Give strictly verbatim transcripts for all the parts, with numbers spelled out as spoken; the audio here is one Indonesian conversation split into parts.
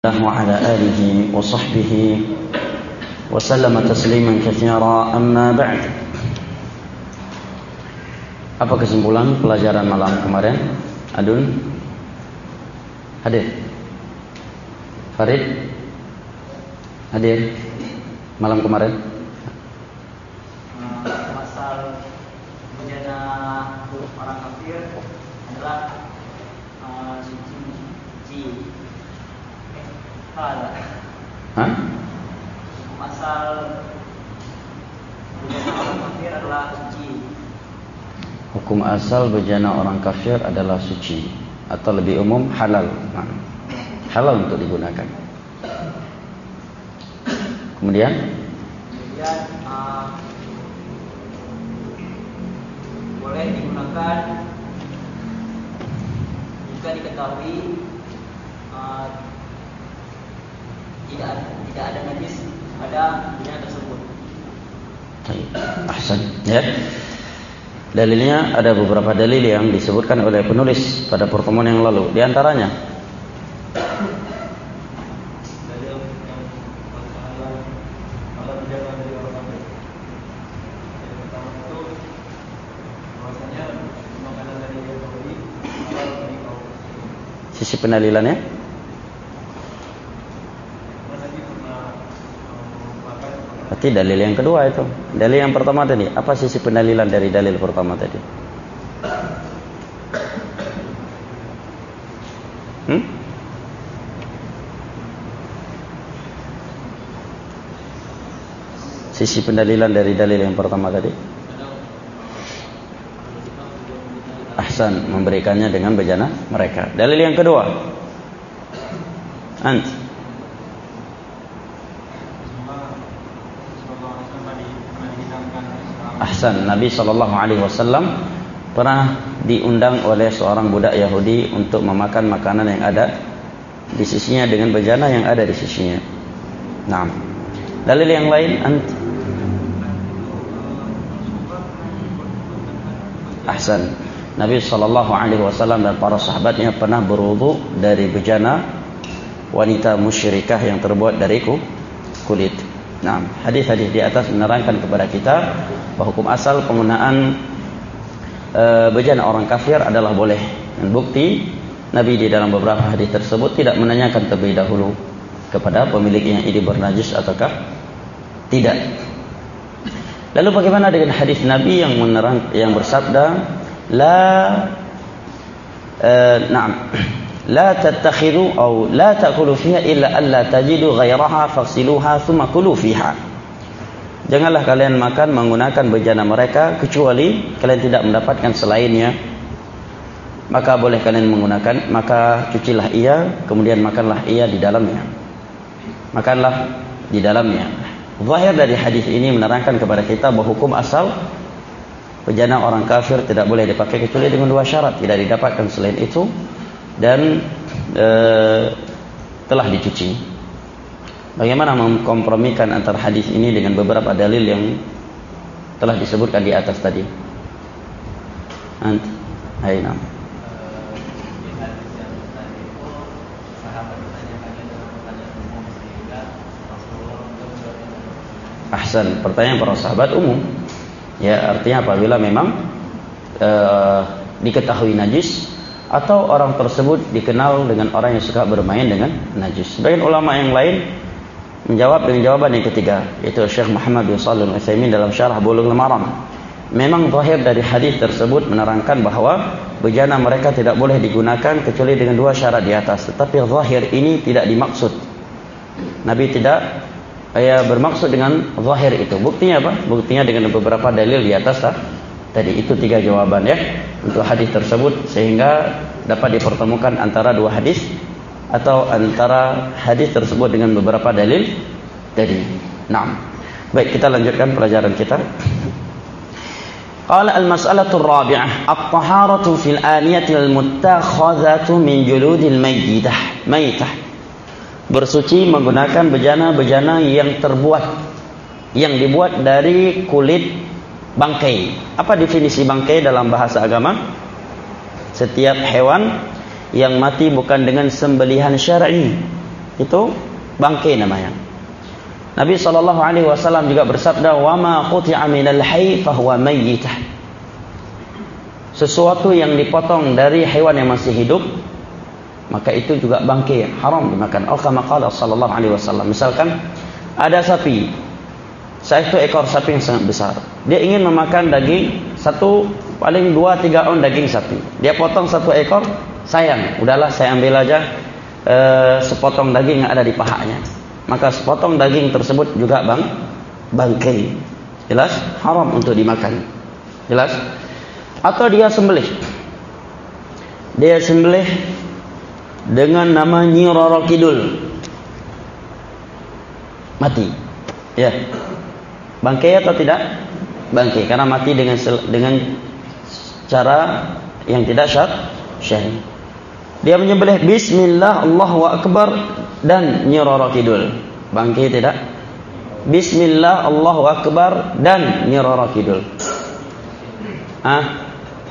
وعلى آله وصحبه وسلم تسليما كثيرا أما بعد. Apa kesimpulan pelajaran malam kemarin? Adun? Hadir? Farid? Hadir? Malam kemarin? Pasal bejana orang kafir adalah uh, suci. Hah? Pasal bejana orang kafir adalah suci. Hukum asal bejana orang kafir adalah suci, atau lebih umum halal. Nah, halal untuk digunakan. Kemudian, Kemudian uh, boleh digunakan jika diketahui uh, tidak tidak ada najis pada bejana tersebut. ahsan, ya. Dalilnya ada beberapa dalil yang disebutkan oleh penulis pada pertemuan yang lalu. Di antaranya, sisi pendalilannya. Berarti dalil yang kedua itu. Dalil yang pertama tadi, apa sisi pendalilan dari dalil pertama tadi? Hmm? Sisi pendalilan dari dalil yang pertama tadi? Ahsan, memberikannya dengan bejana mereka. Dalil yang kedua, Ant. Ahsan, Nabi shallallahu alaihi wasallam pernah diundang oleh seorang budak Yahudi untuk memakan makanan yang ada di sisinya dengan bejana yang ada di sisinya. Nah, dalil yang lain, Ant. Ahsan, Nabi shallallahu alaihi wasallam dan para sahabatnya pernah berwudu dari bejana wanita musyrikah yang terbuat dari kulit. Nah, hadis-hadis di atas menerangkan kepada kita bahwa hukum asal penggunaan e, bejana orang kafir adalah boleh. Dan bukti Nabi di dalam beberapa hadis tersebut tidak menanyakan terlebih dahulu kepada pemiliknya ini bernajis ataukah tidak. Lalu bagaimana dengan hadis Nabi yang menerang yang bersabda la e, na'am la tattakhidhu atau la ta'kulu fiha illa alla tajidu ghairaha faghsiluha thumma kulu fiha. Janganlah kalian makan menggunakan bejana mereka kecuali kalian tidak mendapatkan selainnya. Maka boleh kalian menggunakan, maka cucilah ia, kemudian makanlah ia di dalamnya. Makanlah di dalamnya. Zahir dari hadis ini menerangkan kepada kita bahwa hukum asal bejana orang kafir tidak boleh dipakai kecuali dengan dua syarat, tidak didapatkan selain itu dan e, telah dicuci. Bagaimana mengkompromikan antara hadis ini dengan beberapa dalil yang telah disebutkan di atas tadi? Ant, hai nam. Ahsan, pertanyaan para sahabat umum. Ya, artinya apabila memang e, diketahui najis atau orang tersebut dikenal dengan orang yang suka bermain dengan najis. Sebagian ulama yang lain menjawab dengan jawaban yang ketiga, yaitu Syekh Muhammad bin Shalih Al-Utsaimin dalam Syarah Bulughul Maram. Memang zahir dari hadis tersebut menerangkan bahwa bejana mereka tidak boleh digunakan kecuali dengan dua syarat di atas. Tetapi zahir ini tidak dimaksud. Nabi tidak ya, bermaksud dengan zahir itu. Buktinya apa? Buktinya dengan beberapa dalil di atas tak? Tadi itu tiga jawaban ya untuk hadis tersebut, sehingga dapat dipertemukan antara dua hadis atau antara hadis tersebut dengan beberapa dalil tadi. Naam. Baik, kita lanjutkan pelajaran kita. Qala al-mas'alatu ar-rabi'ah at-taharatu fil aniyati al-muttakhadhatu min juludil mayyitah. Maitah. Bersuci menggunakan bejana-bejana yang terbuat yang dibuat dari kulit bangkai. Apa definisi bangkai dalam bahasa agama? Setiap hewan yang mati bukan dengan sembelihan syar'i, itu bangkai namanya. Nabi sallallahu alaihi wasallam juga bersabda, "Wa ma quti'a minal hayy fa huwa mayyitah." Sesuatu yang dipotong dari hewan yang masih hidup, maka itu juga bangkai, haram dimakan. Al kama qala sallallahu alaihi wasallam. Misalkan ada sapi, satu ekor sapi yang sangat besar. Dia ingin memakan daging satu, paling dua tiga on daging sapi. Dia potong satu ekor, sayang, udahlah saya ambil aja e, sepotong daging yang ada di pahanya. Maka sepotong daging tersebut juga bang bangkai. Jelas haram untuk dimakan. Jelas? Atau dia sembelih. Dia sembelih dengan nama Nyi Roro Kidul. Mati. Ya. Bangkai atau tidak? Bangkai karena mati dengan dengan cara yang tidak syar'i. Dia menyembelih bismillah Allahu akbar dan Nyi Roro Kidul. Bangkai tidak? Bismillah Allahu akbar dan Nyi Roro Kidul. Ah.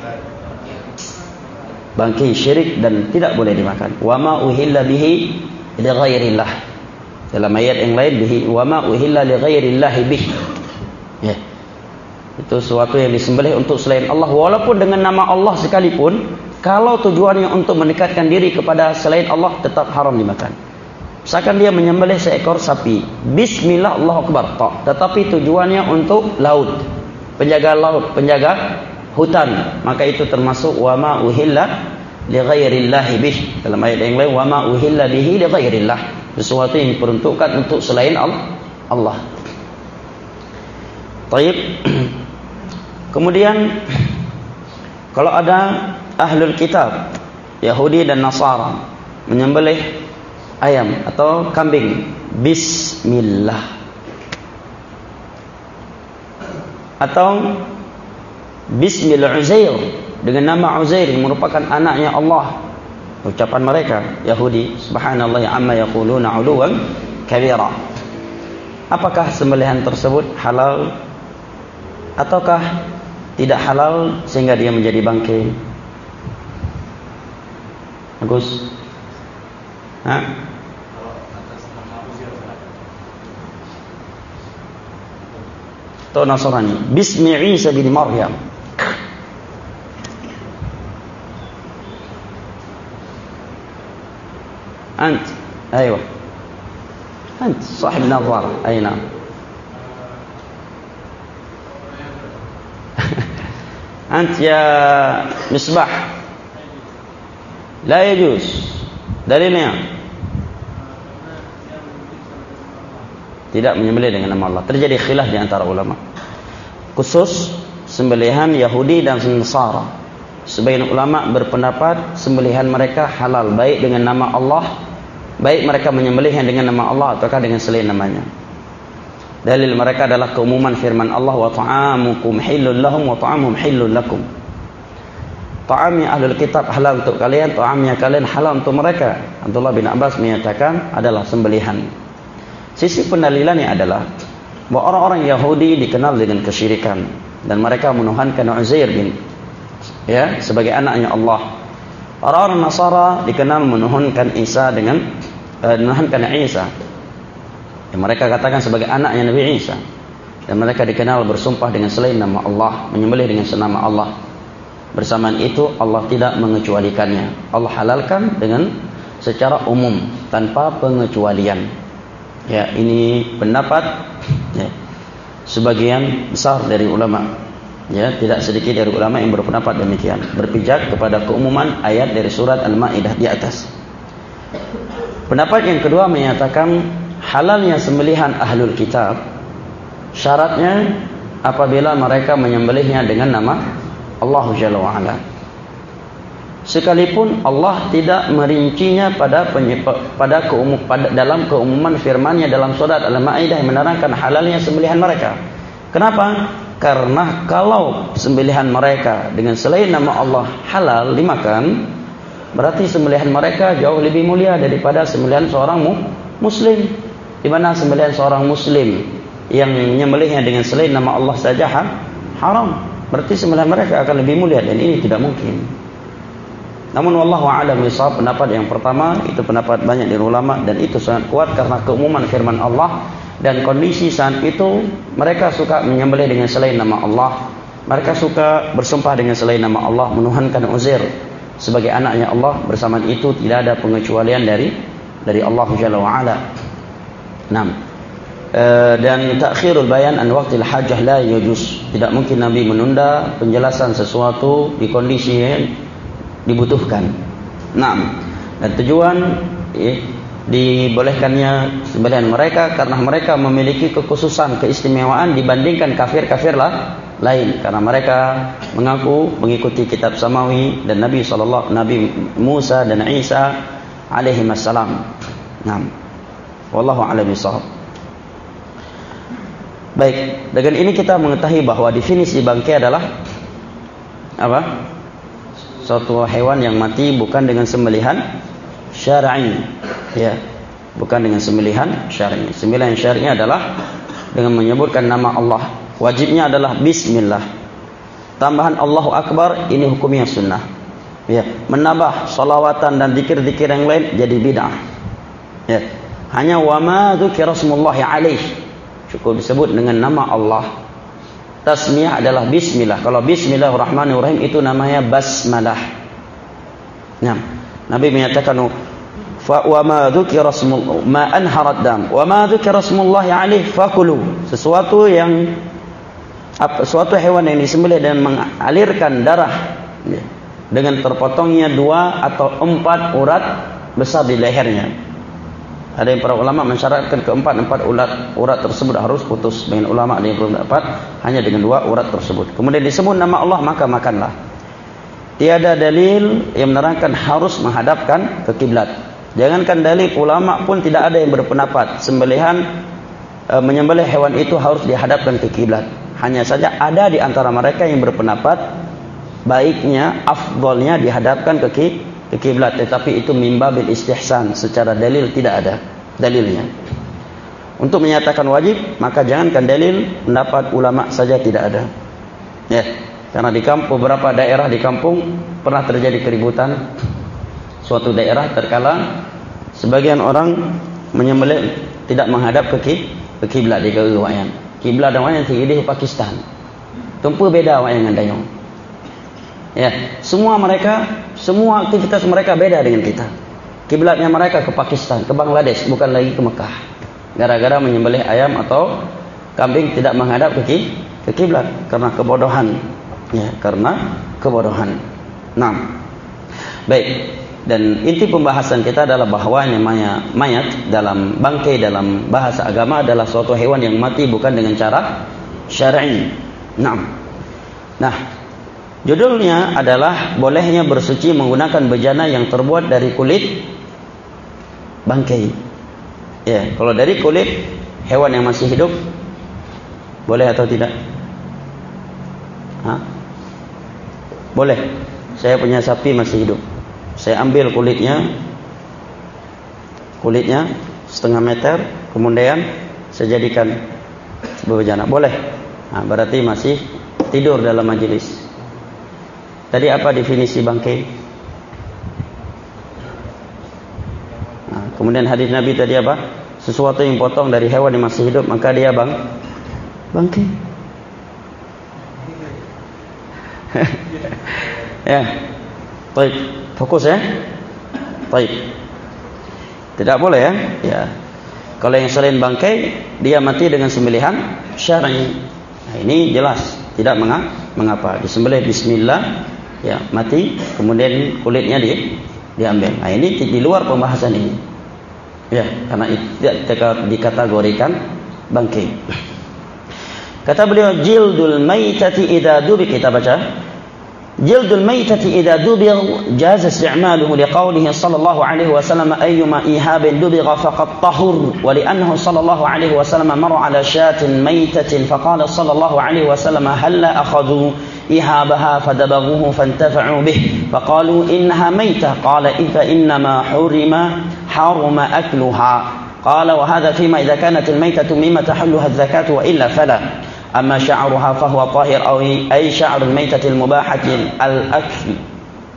Bangkai syirik dan tidak boleh dimakan. Wa ma uhilla bihi li ghairillah. Dalam ayat yang lain bihi wa ma uhilla li ghairillah bih. Ya. Itu sesuatu yang disembelih untuk selain Allah walaupun dengan nama Allah sekalipun, kalau tujuannya untuk mendekatkan diri kepada selain Allah tetap haram dimakan. Misalkan dia menyembelih seekor sapi, bismillah Allahu akbar, tetapi tujuannya untuk laut, penjaga laut, penjaga hutan, maka itu termasuk wa ma uhilla li ghairillah bih. Dalam ayat yang lain wa ma uhilla bihi li ghairillah, sesuatu yang diperuntukkan untuk selain Allah. Baik. Kemudian kalau ada ahlul kitab, Yahudi dan Nasara, menyembelih ayam atau kambing, bismillah. Atau Bismil Uzair, dengan nama Uzair yang merupakan anaknya Allah. Ucapan mereka Yahudi, subhanallah amma yaquluna 'uluwan kabira. Apakah sembelihan tersebut halal ataukah tidak halal sehingga dia menjadi bangkai? Agus. Hah? Atau Nasrani. Bismi Isa bin Maryam. أنت أيوة أنت صاحب نظارة أي نعم أنت يا مصباح لا يجوز دليلnya tidak menyembelih dengan nama Allah. Terjadi khilaf di antara ulama khusus sembelihan Yahudi dan Nasara. Sebagian ulama berpendapat sembelihan mereka halal baik dengan nama Allah, baik mereka menyembelihnya dengan nama Allah ataukah dengan selain namanya. Dalil mereka adalah keumuman firman Allah, wa ta'amukum hillul lahum wa ta'amuhum hillul lakum. Ta'amnya ahlul kitab halal untuk kalian, ta'amnya kalian halal untuk mereka. Abdullah bin Abbas menyatakan adalah sembelihan. Sisi pendalilannya adalah bahwa orang-orang Yahudi dikenal dengan kesyirikan dan mereka menuhankan Uzair bin ya sebagai anaknya Allah. Orang-orang Nasara dikenal menuhankan Isa dengan eh, menuhankan Isa. Yang mereka katakan sebagai anaknya Nabi Isa. Dan mereka dikenal bersumpah dengan selain nama Allah, menyembelih dengan senama Allah. Bersamaan itu Allah tidak mengecualikannya. Allah halalkan dengan secara umum tanpa pengecualian. Ya, ini pendapat ya, sebagian besar dari ulama. Ya, tidak sedikit dari ulama yang berpendapat demikian, berpijak kepada keumuman ayat dari surat Al-Maidah di atas. Pendapat yang kedua menyatakan halalnya sembelihan ahlul kitab syaratnya apabila mereka menyembelihnya dengan nama Allah Jalla wa Ala. Sekalipun Allah tidak merincinya pada pada keumum pada dalam keumuman firman-Nya dalam surat Al-Maidah yang menerangkan halalnya sembelihan mereka. Kenapa? Karena kalau sembelihan mereka dengan selain nama Allah halal dimakan, berarti sembelihan mereka jauh lebih mulia daripada sembelihan seorang muslim. Di mana sembelihan seorang muslim yang menyembelihnya dengan selain nama Allah saja haram, berarti sembelihan mereka akan lebih mulia dan ini tidak mungkin. Namun wallahu a'lam bishawab, pendapat yang pertama itu pendapat banyak dari ulama dan itu sangat kuat karena keumuman firman Allah dan kondisi saat itu mereka suka menyembelih dengan selain nama Allah. Mereka suka bersumpah dengan selain nama Allah, menuhankan Uzair sebagai anaknya Allah. Bersamaan itu tidak ada pengecualian dari dari Allah Jalla wa Ala. enam. E, dan takhirul bayan an waqtil hajah la yajuz. Tidak mungkin Nabi menunda penjelasan sesuatu di kondisi yang dibutuhkan. enam. Dan tujuan eh, dibolehkannya sembelihan mereka karena mereka memiliki kekhususan, keistimewaan dibandingkan kafir-kafir lah lain, karena mereka mengaku mengikuti kitab samawi dan Nabi sallallahu Nabi Musa dan Isa alaihi wassalam. enam. Wallahu a'lam bishawab. Baik, dengan ini kita mengetahui bahwa definisi bangkai adalah apa? Suatu hewan yang mati bukan dengan sembelihan syar'i, ya, bukan dengan sembelihan syar'i. Sembelihan syar'i adalah dengan menyebutkan nama Allah. Wajibnya adalah bismillah. Tambahan Allahu Akbar ini hukumnya sunnah. Ya, menambah salawatan dan zikir-zikir yang lain jadi bid'ah. Ya, hanya wa ma dzukira smullahi alaih, cukup disebut dengan nama Allah. Tasmiyah adalah bismillah. Kalau bismillahirrahmanirrahim itu namanya basmalah. Nah, Nabi menyatakan fa wa ma dzukira smullah ma anharat dam wa ma dzukira smullahi alaih fakulu. Sesuatu yang apa, suatu hewan yang disembelih dan mengalirkan darah ya, dengan terpotongnya dua atau empat urat besar di lehernya. Ada yang para ulama mensyaratkan keempat empat urat urat tersebut harus putus. Dengan ulama ada yang belum dapat hanya dengan dua urat tersebut. Kemudian disebut nama Allah maka makanlah. Tiada dalil yang menerangkan harus menghadapkan ke kiblat. Jangankan dalil, ulama pun tidak ada yang berpendapat sembelihan e, menyembelih hewan itu harus dihadapkan ke kiblat. Hanya saja ada di antara mereka yang berpendapat baiknya, afdolnya dihadapkan ke ke kiblat, tetapi itu mimbabil istihsan, secara dalil tidak ada dalilnya. Untuk menyatakan wajib, maka jangankan dalil, pendapat ulama saja tidak ada. Ya, karena di kampung, beberapa daerah di kampung pernah terjadi keributan. Suatu daerah terkala sebagian orang menyembelih tidak menghadap ke ke kiblat di kewayan. Kiblat dan wayan tinggi di Pakistan. Tumpu beda wayan dengan dayung. Ya, semua mereka, semua aktivitas mereka beda dengan kita. Kiblatnya mereka ke Pakistan, ke Bangladesh, bukan lagi ke Mekah. Gara-gara menyembelih ayam atau kambing tidak menghadap ke ke kiblat karena kebodohan. Ya, karena kebodohan. Nah, baik. Dan inti pembahasan kita adalah bahwa namanya mayat dalam bangkai dalam bahasa agama adalah suatu hewan yang mati bukan dengan cara syar'i. Nah, nah. Judulnya adalah bolehnya bersuci menggunakan bejana yang terbuat dari kulit bangkai. Ya, kalau dari kulit hewan yang masih hidup boleh atau tidak? Hah? Boleh. Saya punya sapi masih hidup. Saya ambil kulitnya, kulitnya setengah meter, kemudian saya jadikan bejana. Boleh. Nah, berarti masih tidur dalam majelis. Tadi apa definisi bangkai? Nah, kemudian hadis Nabi tadi apa? Sesuatu yang potong dari hewan yang masih hidup maka dia bang bangkai. Ya, baik, fokus ya. Baik. Tidak boleh ya? Ya. Kalau yang selain bangkai dia mati dengan sembelihan syar'i. Nah, ini jelas tidak mengapa disembelih bismillah. Ya, mati, kemudian kulitnya di, diambil. Nah, ini di luar pembahasan ini. Ya, karena itu tidak dikategorikan bangkai. Kata beliau, jildul maitati idza dubi, kita baca. Jildul maitati idza dubi jaz isti'maluhu liqaulihi sallallahu alaihi wasallam ayyuma ihabin dubigha faqad tahur wa li'annahu sallallahu alaihi wasallam marra ala shatin maitatin faqala sallallahu alaihi wasallam halla akhadhu إهابها فدبغوه فانتفعوا به فقالوا إنها ميتة قال إذا إنما حرم حرم أكلها قال وهذا فيما إذا كانت الميتة مما تحلها الزكاة وإلا فلا أما شعرها فهو طاهر أو أي شعر الميتة المباحة الأكل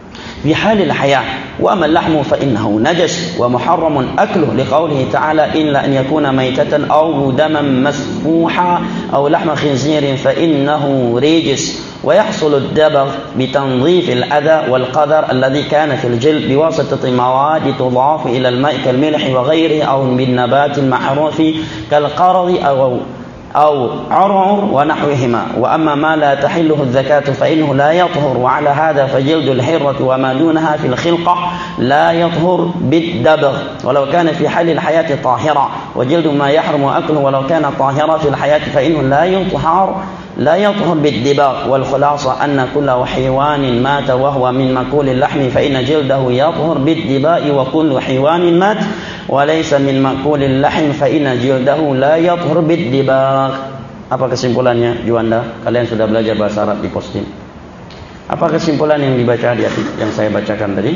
في حال الحياة. وأما اللحم فإنه نجس ومحرم أكله لقوله تعالى إلا أن يكون ميتة أو دما مسفوحا أو لحم خنزير فإنه رجس. ويحصل الدبغ بتنظيف الأذى والقذر الذي كان في الجلد بواسطة مواد تضاف إلى الماء كالملح وغيره أو بالنبات المعروف كالقرض أو أو عرعر ونحوهما. وأما ما لا تحله الزكاة فإنه لا يطهر. وعلى هذا فجلد الحرة وما دونها في الخلقة لا يطهر بالدبغ ولو كان في حال الحياة طاهرا. وجلد ما يحرم أكله ولو كان طاهرا في الحياة فإنه لا يطهر لا يطهر بالدباغ. والخلاصة أن كل حيوان مات وهو من مأكول اللحم فإن جلده يطهر بالدباء وكل حيوان مات وليس من مأكول اللحم فإن جلده لا يطهر بالدباغ. Apa kesimpulannya, Juanda? Kalian sudah belajar bahasa Arab di posting. Apa kesimpulan yang dibaca di yang saya bacakan tadi?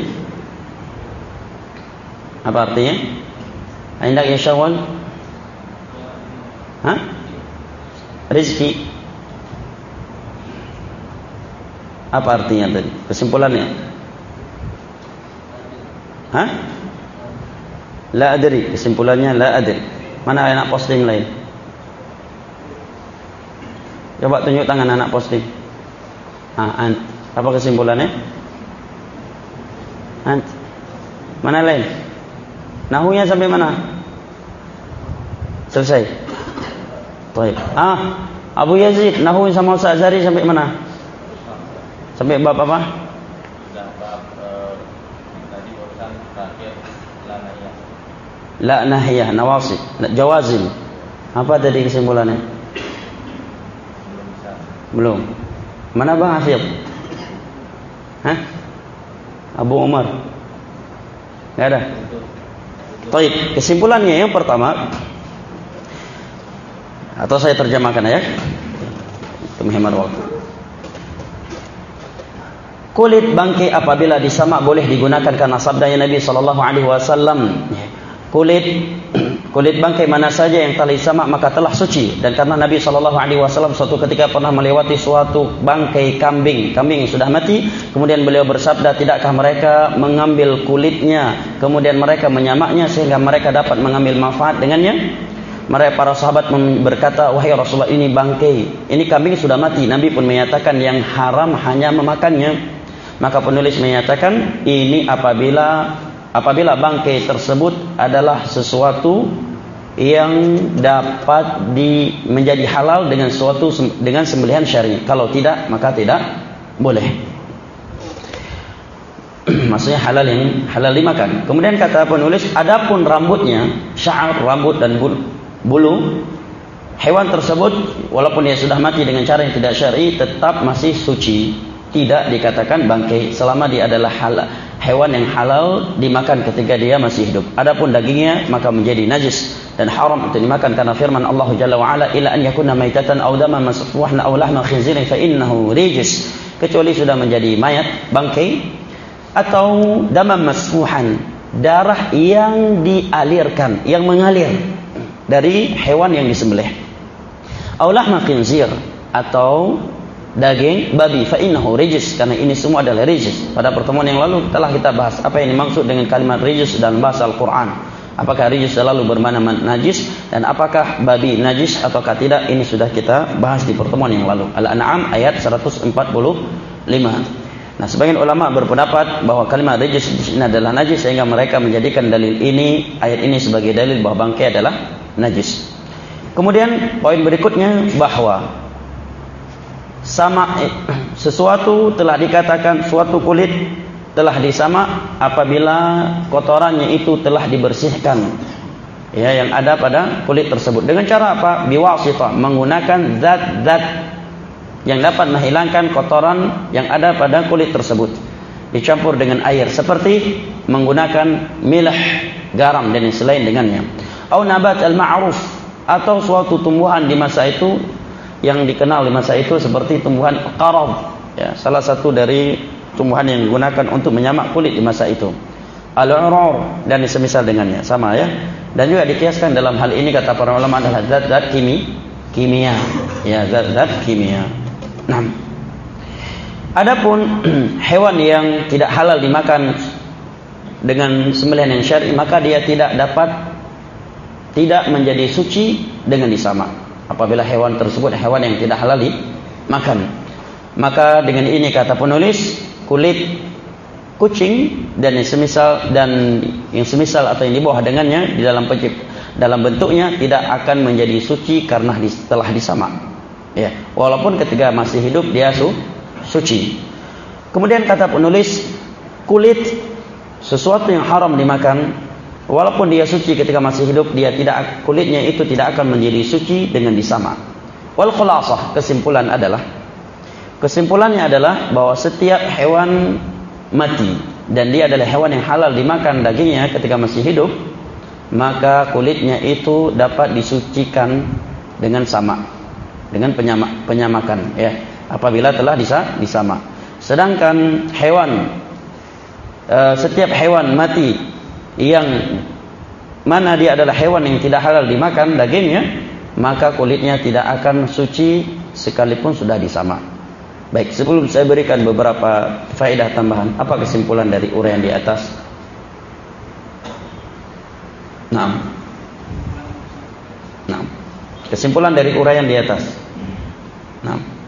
Apa artinya? Hendak ya Syawal? Hah? Rizki. Apa artinya tadi? Kesimpulannya? Hah? La adri. Kesimpulannya la adri. Mana anak posting lain? Coba tunjuk tangan anak posting. Ah, ant. Apa kesimpulannya? Ant. Mana lain? Nahunya sampai mana? Selesai. Baik. Ah, Abu Yazid, nahu sama Ustaz Azhari sampai mana? Sampai bab apa? Sudah bab eh, tadi urusan terakhir la nahiyah. La nahiyah, nawasib, jawazim. Apa tadi kesimpulannya? Belum bisa. Belum. Mana Bang Hafid? Hah? Abu Umar? Enggak ada. Baik, kesimpulannya yang pertama, atau saya terjemahkan ya, untuk menghemat waktu. Kulit bangkai apabila disamak boleh digunakan karena sabdanya Nabi sallallahu alaihi wasallam. Kulit kulit bangkai mana saja yang telah disamak maka telah suci. Dan karena Nabi sallallahu alaihi wasallam suatu ketika pernah melewati suatu bangkai kambing, kambing yang sudah mati, kemudian beliau bersabda, tidakkah mereka mengambil kulitnya kemudian mereka menyamaknya sehingga mereka dapat mengambil manfaat dengannya? Mereka para sahabat berkata, wahai Rasulullah, ini bangkai, ini kambing sudah mati. Nabi pun menyatakan yang haram hanya memakannya. Maka penulis menyatakan ini apabila apabila bangkai tersebut adalah sesuatu yang dapat di, menjadi halal dengan suatu dengan sembelihan syar'i. Kalau tidak maka tidak boleh. Maksudnya halal yang halal dimakan. Kemudian kata penulis, adapun rambutnya, sya'ar, rambut dan bulu, bulu hewan tersebut walaupun dia sudah mati dengan cara yang tidak syar'i tetap masih suci. Tidak dikatakan bangkai selama dia adalah halal, hewan yang halal dimakan ketika dia masih hidup. Adapun dagingnya maka menjadi najis dan haram untuk dimakan karena firman Allah Jalla wa Ala, illa an yakuna maitatan aw daman masfuhan aw lahma khinzirin fa innahu rijis. Kecuali sudah menjadi mayat, bangkai, atau daman masfuhan, darah yang dialirkan, yang mengalir dari hewan yang disembelih. Aw lahma khinzir, atau daging babi, fa innahu rijis, karena ini semua adalah rijis. Pada pertemuan yang lalu telah kita bahas apa yang dimaksud dengan kalimat rijis dalam bahasa Al-Quran. Apakah rijis selalu bermakna najis dan apakah babi najis ataukah tidak, ini sudah kita bahas di pertemuan yang lalu. Al-An'am ayat seratus empat puluh lima. Nah, sebagian ulama berpendapat bahwa kalimat rijis ini adalah najis sehingga mereka menjadikan dalil ini, ayat ini sebagai dalil bahwa bangkai adalah najis. Kemudian poin berikutnya bahwa sama sesuatu telah dikatakan suatu kulit telah disamak apabila kotorannya itu telah dibersihkan, ya, yang ada pada kulit tersebut dengan cara apa? Biwasithah, menggunakan zat-zat yang dapat menghilangkan kotoran yang ada pada kulit tersebut dicampur dengan air seperti menggunakan milah, garam dan yang selain dengannya. Au nabat al-ma'ruf, atau suatu tumbuhan di masa itu yang dikenal di masa itu seperti tumbuhan qarad, ya, salah satu dari tumbuhan yang digunakan untuk menyamak kulit di masa itu. Al-urur dan semisal dengannya, sama ya. Dan juga dikiaskan dalam hal ini kata para ulama adalah zat-zat kimi, kimia, ya, zat-zat kimia. Nah, Adapun hewan yang tidak halal dimakan dengan sembelihan yang syar'i, maka dia tidak dapat tidak menjadi suci dengan disamak. Apabila hewan tersebut hewan yang tidak halal dimakan, maka dengan ini kata penulis, kulit kucing dan yang semisal dan yang semisal atau yang di bawah dengannya di dalam pencip, dalam bentuknya tidak akan menjadi suci karena telah disamak. Ya, walaupun ketika masih hidup dia su, suci. Kemudian kata penulis, kulit sesuatu yang haram dimakan, walaupun dia suci ketika masih hidup, dia tidak, kulitnya itu tidak akan menjadi suci dengan disamak. Wal khulasah, kesimpulan adalah, kesimpulannya adalah bahwa setiap hewan mati dan dia adalah hewan yang halal dimakan dagingnya ketika masih hidup, maka kulitnya itu dapat disucikan dengan samak, dengan penyamak, penyamakan, ya, apabila telah disa, disamak. Sedangkan hewan Uh, setiap hewan mati yang mana dia adalah hewan yang tidak halal dimakan dagingnya, maka kulitnya tidak akan suci sekalipun sudah disamak. Baik, sebelum saya berikan beberapa faedah tambahan, apa kesimpulan dari uraian di atas? Naam. Naam. Kesimpulan dari uraian di atas. Naam.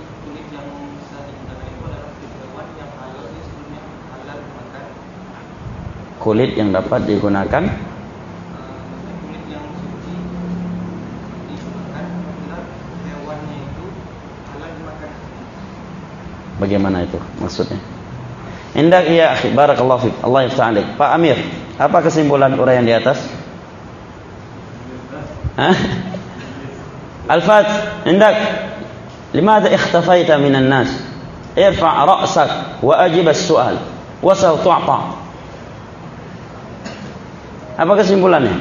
Kulit yang dapat digunakan, kulit yang suci digunakan apabila hewannya itu halal dimakan. Bagaimana itu maksudnya? Indak ya akhi, barakallahu fik, Allah yaftah alaik. Pak Amir, apa kesimpulan uraian di atas? Hah? Al-Fat, indak. Limadha ikhtafaita minan nas? Irfa' ra'sak wa ajib as-su'al wa sawtu'ta. Apa kesimpulannya?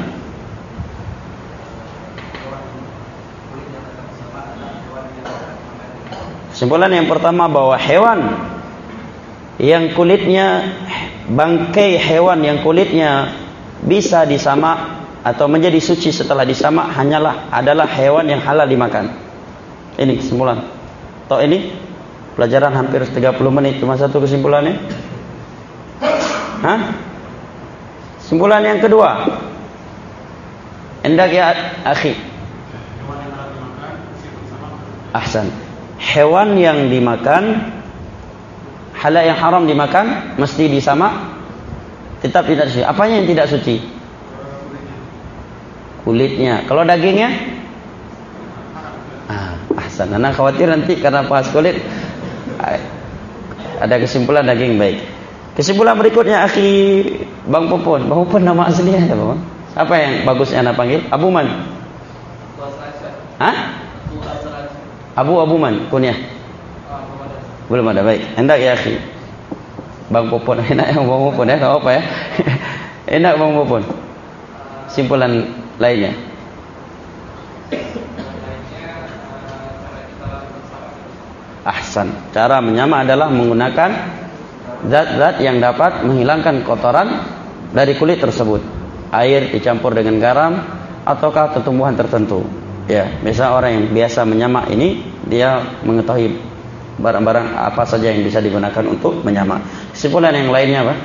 Kesimpulan yang pertama bahwa hewan yang kulitnya, bangkai hewan yang kulitnya bisa disamak atau menjadi suci setelah disamak hanyalah adalah hewan yang halal dimakan. Ini kesimpulan. Toh ini pelajaran hampir tiga puluh menit cuma satu kesimpulannya. Hah? Kesimpulan yang kedua, hendak ya akhi, ahsan, hewan yang dimakan, halal yang haram dimakan, mesti disamak, tetap tidak suci. Apanya yang tidak suci? Kulitnya. Kalau dagingnya? Ah, ahsan. Anak khawatir nanti karena bahas kulit ada kesimpulan daging baik. Kesimpulan berikutnya akhi Bang Popon. Bang Popon nama aslinya apa Bang? Apa yang bagusnya anda panggil? Abu Man? Hah? Abu Abu Man kunyah? Belum ada. Baik, hendak ya akhi Bang Popon. Enak yang Bang Popon ya, tak apa ya. Enak Bang Popon. Simpulan lainnya. Ahsan. Cara menyama adalah menggunakan zat-zat yang dapat menghilangkan kotoran dari kulit tersebut. Air dicampur dengan garam ataukah tumbuhan tertentu. Ya, biasa orang yang biasa menyamak ini dia mengetahui barang-barang apa saja yang bisa digunakan untuk menyamak. Kesimpulan yang lainnya apa?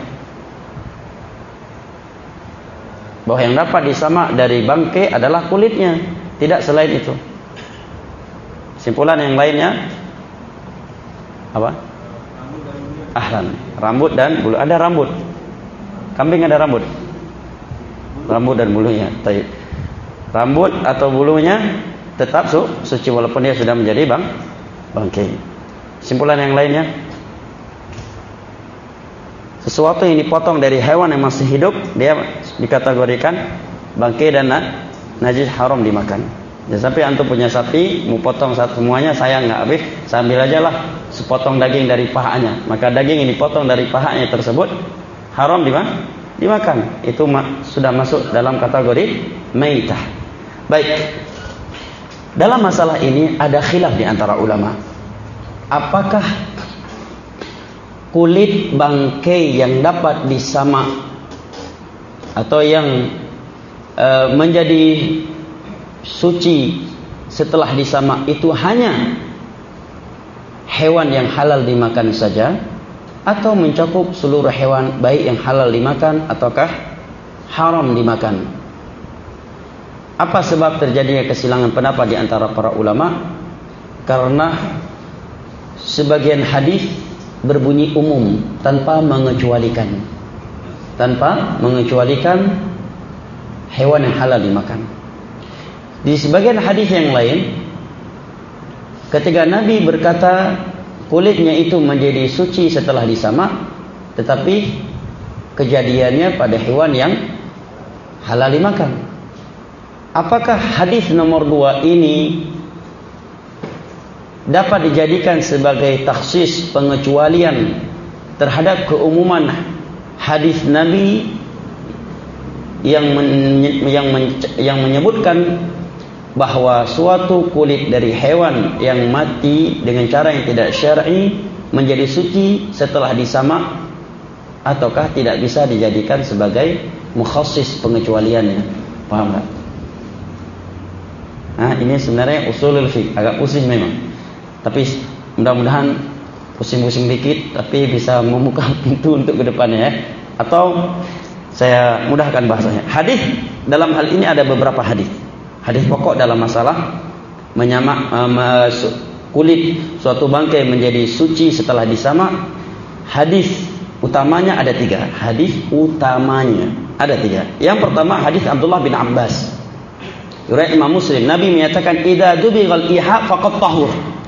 Bahwa yang dapat disamak dari bangkai adalah kulitnya, tidak selain itu. Kesimpulan yang lainnya apa? Ahlan, rambut dan bulu. Ada rambut. Kambing ada rambut. Rambut dan bulunya. Taib. Rambut atau bulunya tetap su, suci walaupun dia sudah menjadi bang bangkai. Kesimpulan yang lainnya, sesuatu yang dipotong dari hewan yang masih hidup dia dikategorikan bangkai dan najis, haram dimakan. Jangan sampai antum punya sapi mau potong satu semuanya, saya nggak habis, saya ambil aja lah sepotong daging dari pahanya, maka daging yang dipotong dari pahanya tersebut haram dimakan. dimakan. Itu ma- sudah masuk dalam kategori maitah. Baik. Dalam masalah ini ada khilaf di antara ulama. Apakah kulit bangkai yang dapat disamak atau yang e, menjadi suci setelah disamak itu hanya hewan yang halal dimakan saja, atau mencakup seluruh hewan baik yang halal dimakan ataukah haram dimakan. Apa sebab terjadinya kesilangan pendapat di antara para ulama? Karena sebagian hadis berbunyi umum tanpa mengecualikan, tanpa mengecualikan hewan yang halal dimakan. Di sebagian hadis yang lain, ketika Nabi berkata kulitnya itu menjadi suci setelah disamak, tetapi kejadiannya pada hewan yang halal dimakan. Apakah hadis nomor dua ini dapat dijadikan sebagai takhsis, pengecualian terhadap keumuman hadis Nabi yang men, yang men, yang menyebutkan bahwa suatu kulit dari hewan yang mati dengan cara yang tidak syar'i menjadi suci setelah disamak, ataukah tidak bisa dijadikan sebagai mukhassis, pengecualiannya? Paham tak? Nah, ini sebenarnya usulul fiqh, agak pusing memang. Tapi mudah-mudahan pusing-pusing dikit, tapi bisa membuka pintu untuk ke depannya ya. Atau saya mudahkan bahasanya. Hadis dalam hal ini ada beberapa hadis. Hadis pokok dalam masalah menyamak um, kulit suatu bangkai menjadi suci setelah disamak. Hadis utamanya ada tiga. Hadis utamanya ada tiga. Yang pertama hadis Abdullah bin Abbas. Riwayat Imam Muslim, Nabi menyatakan idza dubighal ihab faqad tahur.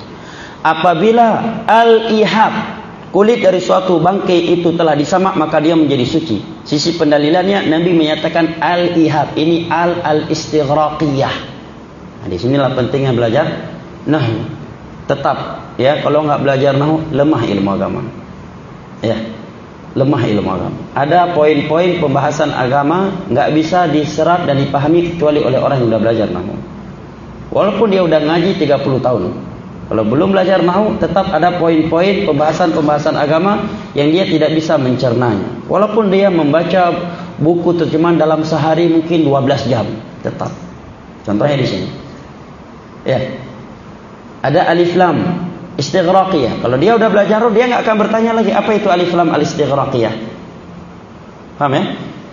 Apabila al-ihab, kulit dari suatu bangkai itu telah disamak, maka dia menjadi suci. Sisi pendalilannya Nabi menyatakan al-ihab ini al al-istighraqiyah. Nah, di sinilah pentingnya belajar nahwu. Tetap ya, kalau enggak belajar nahwu lemah ilmu agama. Ya. Lemah ilmu agama. Ada poin-poin pembahasan agama enggak bisa diserap dan dipahami kecuali oleh orang yang sudah belajar nahwu. Walaupun dia udah ngaji tiga puluh tahun. Kalau belum belajar nahwu, tetap ada poin-poin pembahasan-pembahasan agama yang dia tidak bisa mencernanya. Walaupun dia membaca buku terjemahan dalam sehari mungkin dua belas jam, tetap. Contohnya di sini. Ya. Ada alif lam istighraqiyah. Kalau dia udah belajar, dia enggak akan bertanya lagi apa itu alif lam al-istighraqiyah. Paham ya?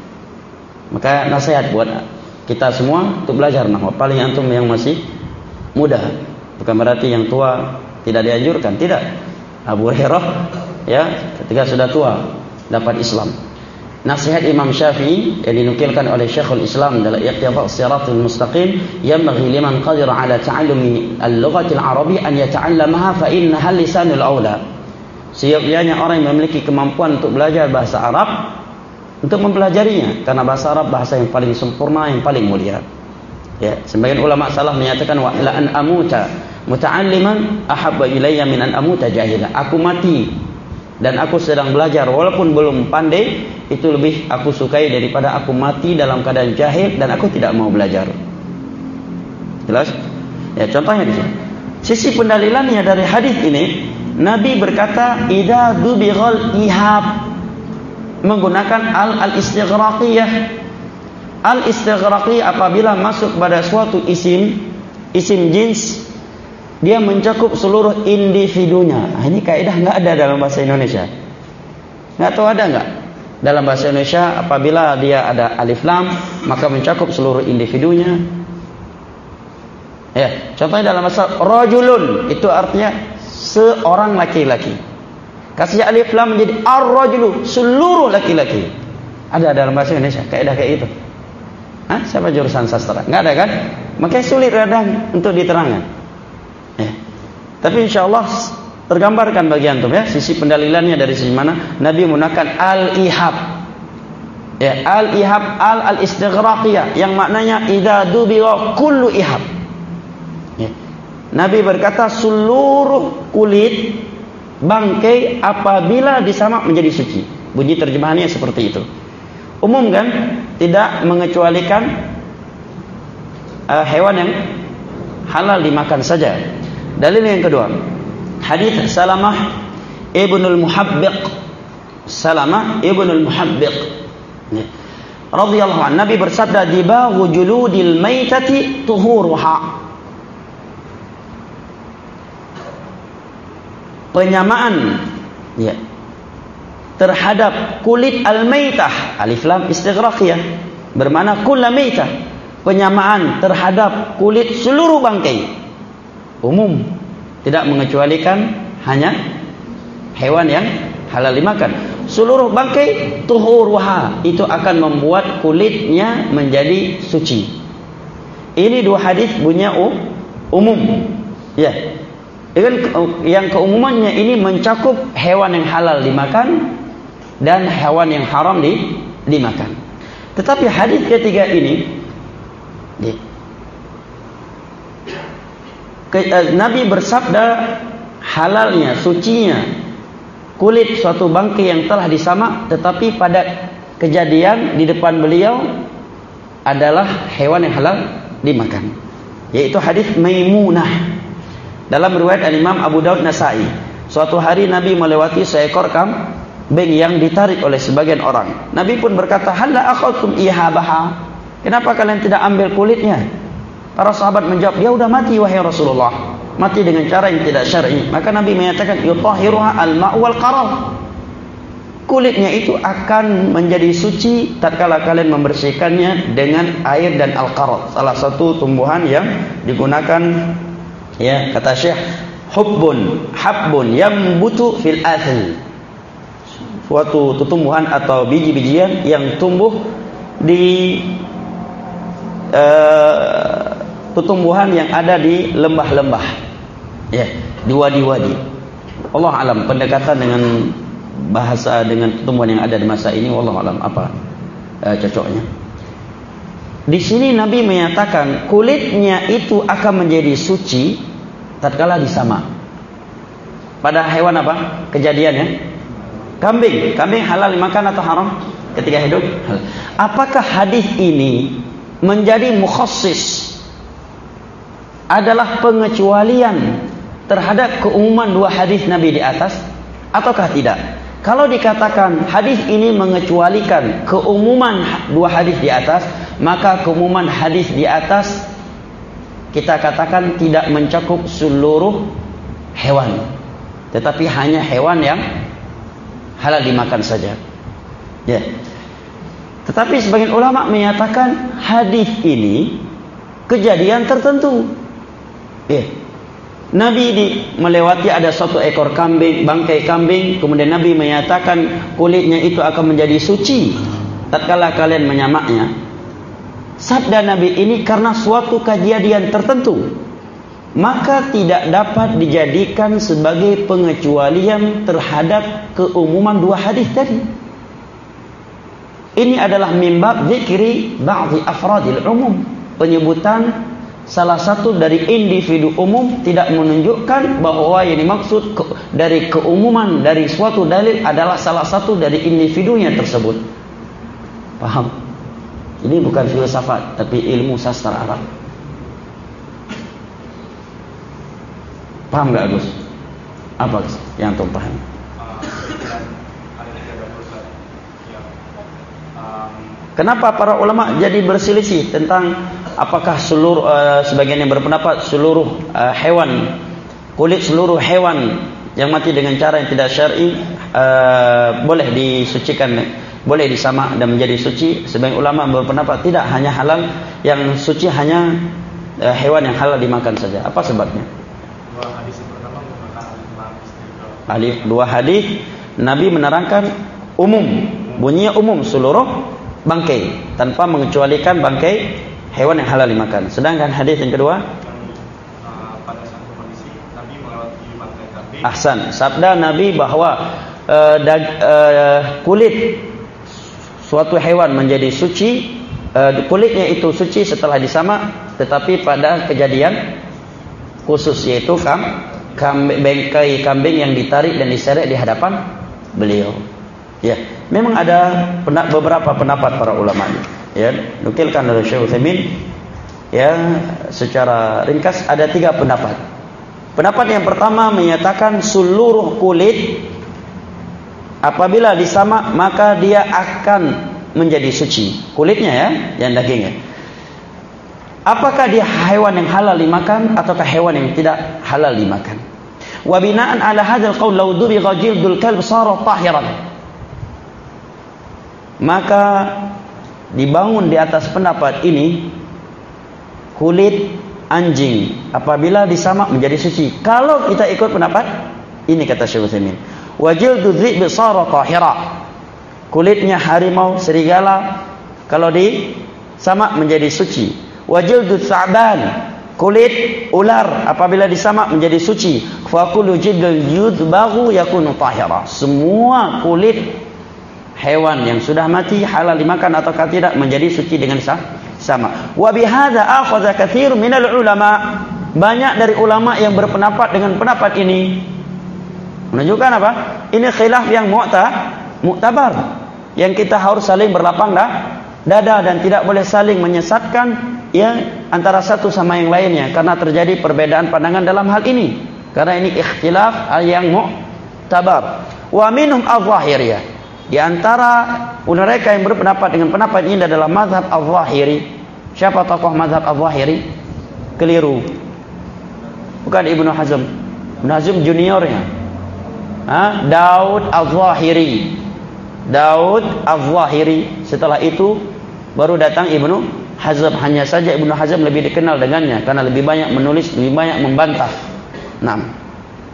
Maka nasihat buat kita semua untuk belajar nahwu. Paling antum yang masih muda. Bukan berarti yang tua tidak dianjurkan, tidak. Abu Hurairah ya, ketika sudah tua dapat Islam. Nasihat Imam Syafi'i yang dinukilkan oleh Syekhul Islam dalam Iqtidha' Shiratal Mustaqim, yanbaghi liman qadira ala ta'allumi al-lughati al-arabiyyah an yata'allamaha fa innaha lisanul aula. Seyogyanya orang yang memiliki kemampuan untuk belajar bahasa Arab untuk mempelajarinya, karena bahasa Arab bahasa yang paling sempurna, yang paling mulia. Ya, sebagian ulama salaf menyatakan wa la an amuta muta'alliman ahabba ilayya min an amuta jahila. Aku mati dan aku sedang belajar walaupun belum pandai, itu lebih aku sukai daripada aku mati dalam keadaan jahil dan aku tidak mau belajar. Jelas? Ya, contohnya di sini. Sisi pendalilannya dari hadis ini, Nabi berkata idza dubighal ihab, menggunakan al al-istighraqiyah. Al-istighraqiyah apabila masuk pada suatu isim, isim jins, dia mencakup seluruh individunya. Nah, ini kaidah enggak ada dalam bahasa Indonesia. Enggak tahu ada enggak? Dalam bahasa Indonesia apabila dia ada alif lam, maka mencakup seluruh individunya. Ya, contohnya dalam bahasa rajulun, itu artinya seorang laki-laki. Kasih alif lam menjadi ar-rajulu, seluruh laki-laki. Ada dalam bahasa Indonesia kaidah kayak itu. Hah? Siapa jurusan sastra? Enggak ada kan? Makanya sulit kadang untuk diterangkan. Ya. Tapi insyaallah tergambarkan bagi antum ya, sisi pendalilannya dari sisi mana Nabi menggunakan al-ihab. Ya, al-ihab al al-istighraqiyah yang maknanya idza dubiwa kullu ihab. Ya. Nabi berkata seluruh kulit bangkai apabila disamak menjadi suci. Bunyi terjemahannya seperti itu. Umum kan, tidak mengecualikan uh, hewan yang halal dimakan saja. Dalil yang kedua, hadis Salamah ibnul Muhabbiq. Salamah ibnul Muhabbiq radhiyallahu anhu, Nabi bersabda dibaghu juludil maitati tuhuruha. penyamaan ya terhadap kulit al-maitah, alif lam istighraqiyah, bermakna kull maitah, penyamaan terhadap kulit seluruh bangkai, umum, tidak mengecualikan hanya hewan yang halal dimakan. Seluruh bangkai tuhur waha, itu akan membuat kulitnya menjadi suci. Ini dua hadis bunyinya umum ya. Dengan yang keumumannya ini mencakup hewan yang halal dimakan dan hewan yang haram di, dimakan. Tetapi hadis ketiga ini ya, ke, eh, Nabi bersabda halalnya, sucinya kulit suatu bangkai yang telah disamak, tetapi pada kejadian di depan beliau adalah hewan yang halal dimakan, yaitu hadis Maimunah. Dalam riwayat Al-Imam Abu Daud Nasai, suatu hari Nabi melewati seekor kambing yang ditarik oleh sebagian orang. Nabi pun berkata, "Halla akhadtum ihabaha?" Kenapa kalian tidak ambil kulitnya? Para sahabat menjawab, "Dia sudah mati wahai Rasulullah." Mati dengan cara yang tidak syar'i. Maka Nabi menyatakan, "Yutahhiruha al-ma'u wal qarar." Kulitnya itu akan menjadi suci tatkala kalian membersihkannya dengan air dan al-qarar, salah satu tumbuhan yang digunakan ya, kata Syekh, hubbun habbun yambutu fil athil, suatu tumbuhan atau biji-bijian yang tumbuh di uh, tumbuhan yang ada di lembah-lembah ya, di wadi-wadi. Allah alam pendekatan dengan bahasa dengan tumbuhan yang ada di masa ini, wallahu alam apa uh, cocoknya. Di sini Nabi menyatakan kulitnya itu akan menjadi suci tatkala disamak. Pada hewan apa? Kejadiannya kambing. Kambing halal dimakan atau haram ketika hidup? Apakah hadis ini menjadi mukhassis, adalah pengecualian terhadap keumuman dua hadis Nabi di atas, ataukah tidak? Kalau dikatakan hadis ini mengecualikan keumuman dua hadis di atas, maka keumuman hadis di atas kita katakan tidak mencakup seluruh hewan, tetapi hanya hewan yang halal dimakan saja. Ya. Tetapi sebagian ulama menyatakan hadis ini kejadian tertentu. Ya. Nabi di, melewati ada satu ekor kambing, bangkai kambing, kemudian Nabi menyatakan kulitnya itu akan menjadi suci tatkala kalian menyamaknya. Sabda Nabi ini karena suatu kejadian tertentu, maka tidak dapat dijadikan sebagai pengecualian terhadap keumuman dua hadis tadi. Ini adalah mimbab zikri ba'dhi afradil umum, penyebutan salah satu dari individu umum tidak menunjukkan bahwa yang dimaksud ke, dari keumuman dari suatu dalil adalah salah satu dari individunya tersebut. Paham? Ini bukan filsafat, tapi ilmu sastra Arab. Paham gak Gus? Apa yang antum paham? Kenapa para ulama jadi berselisih tentang apakah seluruh uh, sebagian yang berpendapat seluruh uh, hewan, kulit seluruh hewan yang mati dengan cara yang tidak syar'i uh, boleh disucikan, boleh disamak dan menjadi suci. Sebagian ulama berpendapat tidak, hanya halal, yang suci hanya uh, hewan yang halal dimakan saja. Apa sebabnya? Dua hadis pertama mengatakan alif dua hadis Nabi menerangkan umum, bunyinya umum seluruh bangkai tanpa mengecualikan bangkai hewan yang halal dimakan. Sedangkan hadis yang kedua, uh, pada satu kondisi Nabi melewati bangkai kambing. Ahsan, sabda Nabi bahwa uh, dag, uh, kulit suatu hewan menjadi suci, uh, kulitnya itu suci setelah disamak, tetapi pada kejadian khusus, yaitu kam, kambing, bangkai kambing yang ditarik dan diseret di hadapan beliau. Ya, memang ada pena, beberapa pendapat para ulama. Ya, nukilkan dari Syekh Utsaimin. Ya, secara ringkas ada tiga pendapat. Pendapat yang pertama menyatakan seluruh kulit apabila disamak maka dia akan menjadi suci. Kulitnya ya, yang dagingnya. Apakah dia hewan yang halal dimakan ataukah hewan yang tidak halal dimakan? Wa bina'an ala hadzal qaul law dubigha jildul kalb sara tahiran. Maka dibangun di atas pendapat ini, kulit anjing apabila disamak menjadi suci. Kalau kita ikut pendapat ini, kata Syekh Utsaimin, wa jildu dhi'bi sara tahira. Kulitnya harimau, serigala kalau disamak menjadi suci. Wa jildu tsa'ban, kulit ular apabila disamak menjadi suci. Fa kullu jildil yudbaghu yakunu tahira. Semua kulit hewan yang sudah mati halal dimakan ataukah tidak menjadi suci dengan sah sama. Wa bihadza akhadha katsir minal ulama. Banyak dari ulama yang berpendapat dengan pendapat ini. Menunjukkan apa? Ini khilaf yang mu'ta, mu'tabar. Yang kita harus saling berlapang dah, dada dan tidak boleh saling menyesatkan ya antara satu sama yang lainnya karena terjadi perbedaan pandangan dalam hal ini. Karena ini ikhtilaf yang mu'tabar. Wa minhum adh-dhahiriyah. Di antara mereka yang berpendapat dengan pendapat ini adalah mazhab al-Zahiri. Siapa tokoh mazhab al-Zahiri? Keliru. Bukan Ibnu Hazm. Ibnu Hazm juniornya. Ha? Daud al-Zahiri. Daud al-Zahiri. Setelah itu baru datang Ibnu Hazm. Hanya saja Ibnu Hazm lebih dikenal dengannya karena lebih banyak menulis, lebih banyak membantah. Nah,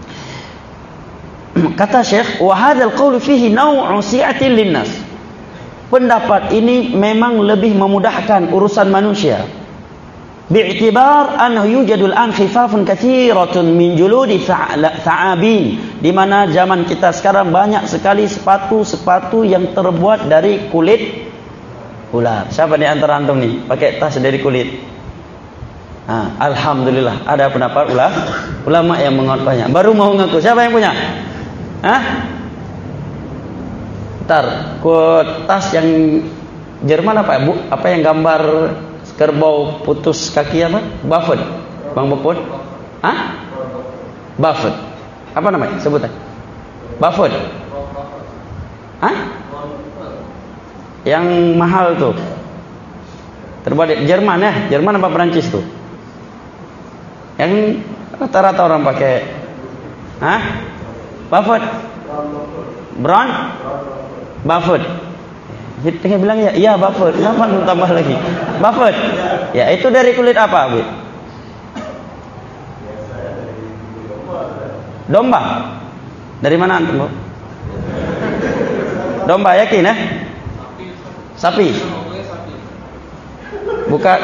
kata Syekh, wa hadzal qaul fihi naw'u si'atin linnas. Pendapat ini memang lebih memudahkan urusan manusia. Bi'tibar annahu yujadul an khifafun katsiratun min juludi tha'abin, di mana zaman kita sekarang banyak sekali sepatu-sepatu yang terbuat dari kulit ular. Siapa di antara antum nih pakai tas dari kulit? Ah, alhamdulillah ada pendapat ulama ulama yang mengatakannya. Baru mau ngaku. Siapa yang punya? Hah? Ntar, tas yang Jerman apa? Bu, apa yang gambar kerbau putus kaki apa? Buffet, Bang Bopon? Hah? Buffet. Apa namanya? Sebutan. Buffet. Hah? Yang mahal tuh. Terbuat di Jerman ya? Jerman apa Perancis tuh? Yang rata-rata orang pakai. Hah? Buffet, Brown, Buffet. Kita bilang ya, iya Buffet. Kenapa lu tambah lagi? Buffet. Ya itu dari kulit apa, Bu? Domba. Dari mana antum, Bu? Domba, yakin ya? Sapi. Bukan.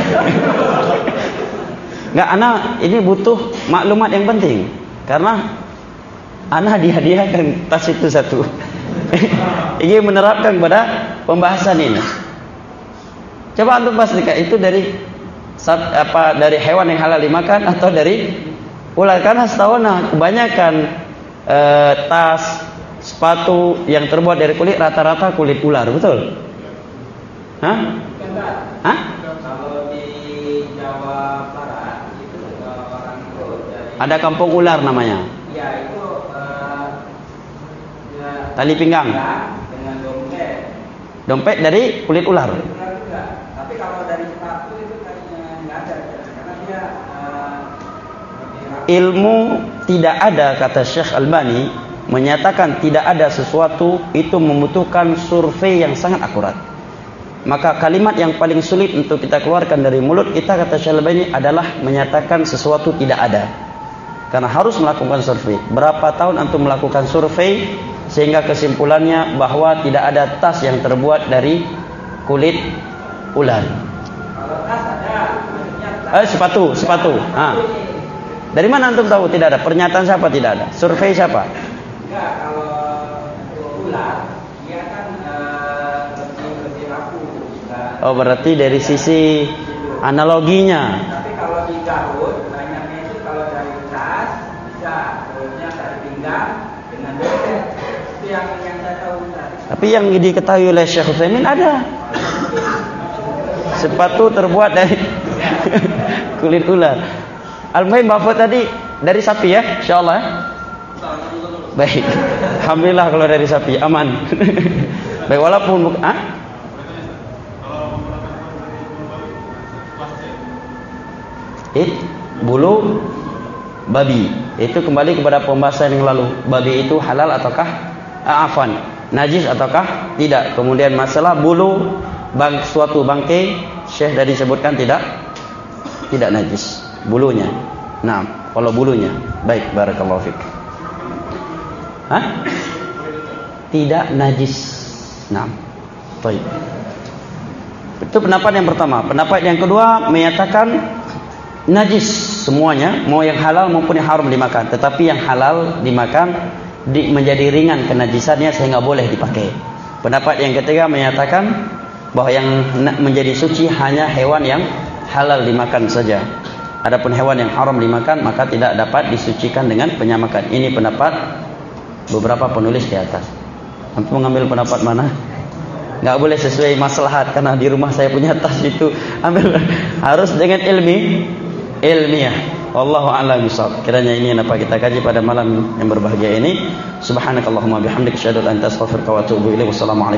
Enggak, anak ini butuh maklumat yang penting karena Ana dihadiahkan tas itu satu. Ingin menerapkan pada pembahasan ini. Coba antum pastikan itu dari apa, dari hewan yang halal dimakan atau dari ular? Karena setahu ana kebanyakan e, tas, sepatu yang terbuat dari kulit rata-rata kulit ular, betul? Hah? Hah? Kalau di Jawa Barat itu orang itu dari ada kampung ular namanya. Ya itu Tali pinggang dengan dompet. Dompet dari kulit ular. Ular juga. Tapi kalau dari sepatu itu kayaknya nggak ada, karena dia uh, ilmu tidak ada, kata Syekh Albani menyatakan tidak ada sesuatu itu membutuhkan survei yang sangat akurat. Maka kalimat yang paling sulit untuk kita keluarkan dari mulut kita, kata Syekh Albani, adalah menyatakan sesuatu tidak ada. Karena harus melakukan survei. Berapa tahun antum melakukan survei sehingga kesimpulannya bahwa tidak ada tas yang terbuat dari kulit ular. Kalau tas ada, maksudnya Eh, sepatu, sepatu. Ah. Dari mana antum tahu tidak ada? Pernyataan siapa tidak ada? Survei siapa? enggak, kalau untuk ular dia kan uh, lebih lebih rapuh. Nah, Oh, berarti dari sisi analoginya. tapi kalau di Garut banyaknya itu kalau dari tas bisa, terusnya dari pinggang dengan dompet. Itu yang yang saya tahu tadi. Tapi yang diketahui oleh Syekh Utsaimin ada sepatu terbuat dari kulit ular. Al-Muhim Buffet tadi dari sapi ya, insyaallah ya. Baik. Alhamdulillah kalau dari sapi aman. Baik, walaupun bukan ah? It bulu babi. Itu kembali kepada pembahasan yang lalu. Babi itu halal ataukah afan, najis ataukah tidak. Kemudian masalah bulu bang, suatu bangkai, Syekh tadi sebutkan tidak tidak najis bulunya. Nah, kalau bulunya baik, barakallahu fik. Hah? Tidak najis. Nah, baik. Itu pendapat yang pertama. Pendapat yang kedua menyatakan najis semuanya, mau yang halal maupun yang haram dimakan. Tetapi yang halal dimakan di, menjadi ringan kenajisannya sehingga boleh dipakai. Pendapat yang ketiga menyatakan bahwa yang menjadi suci hanya hewan yang halal dimakan saja. Adapun hewan yang haram dimakan maka tidak dapat disucikan dengan penyamakan. Ini pendapat beberapa penulis di atas. Antum mengambil pendapat mana? Enggak boleh sesuai maslahat, karena di rumah saya punya tas itu ambil harus dengan ilmi ilmiah. Wallahu a'lam bishawab. Kiranya ini yang dapat kita kaji pada malam yang berbahagia ini. Subhanakallahumma bihamdika asyhadu an la ilaha illa anta astaghfiruka wa atubu ilaik. Wassalamu alaikum.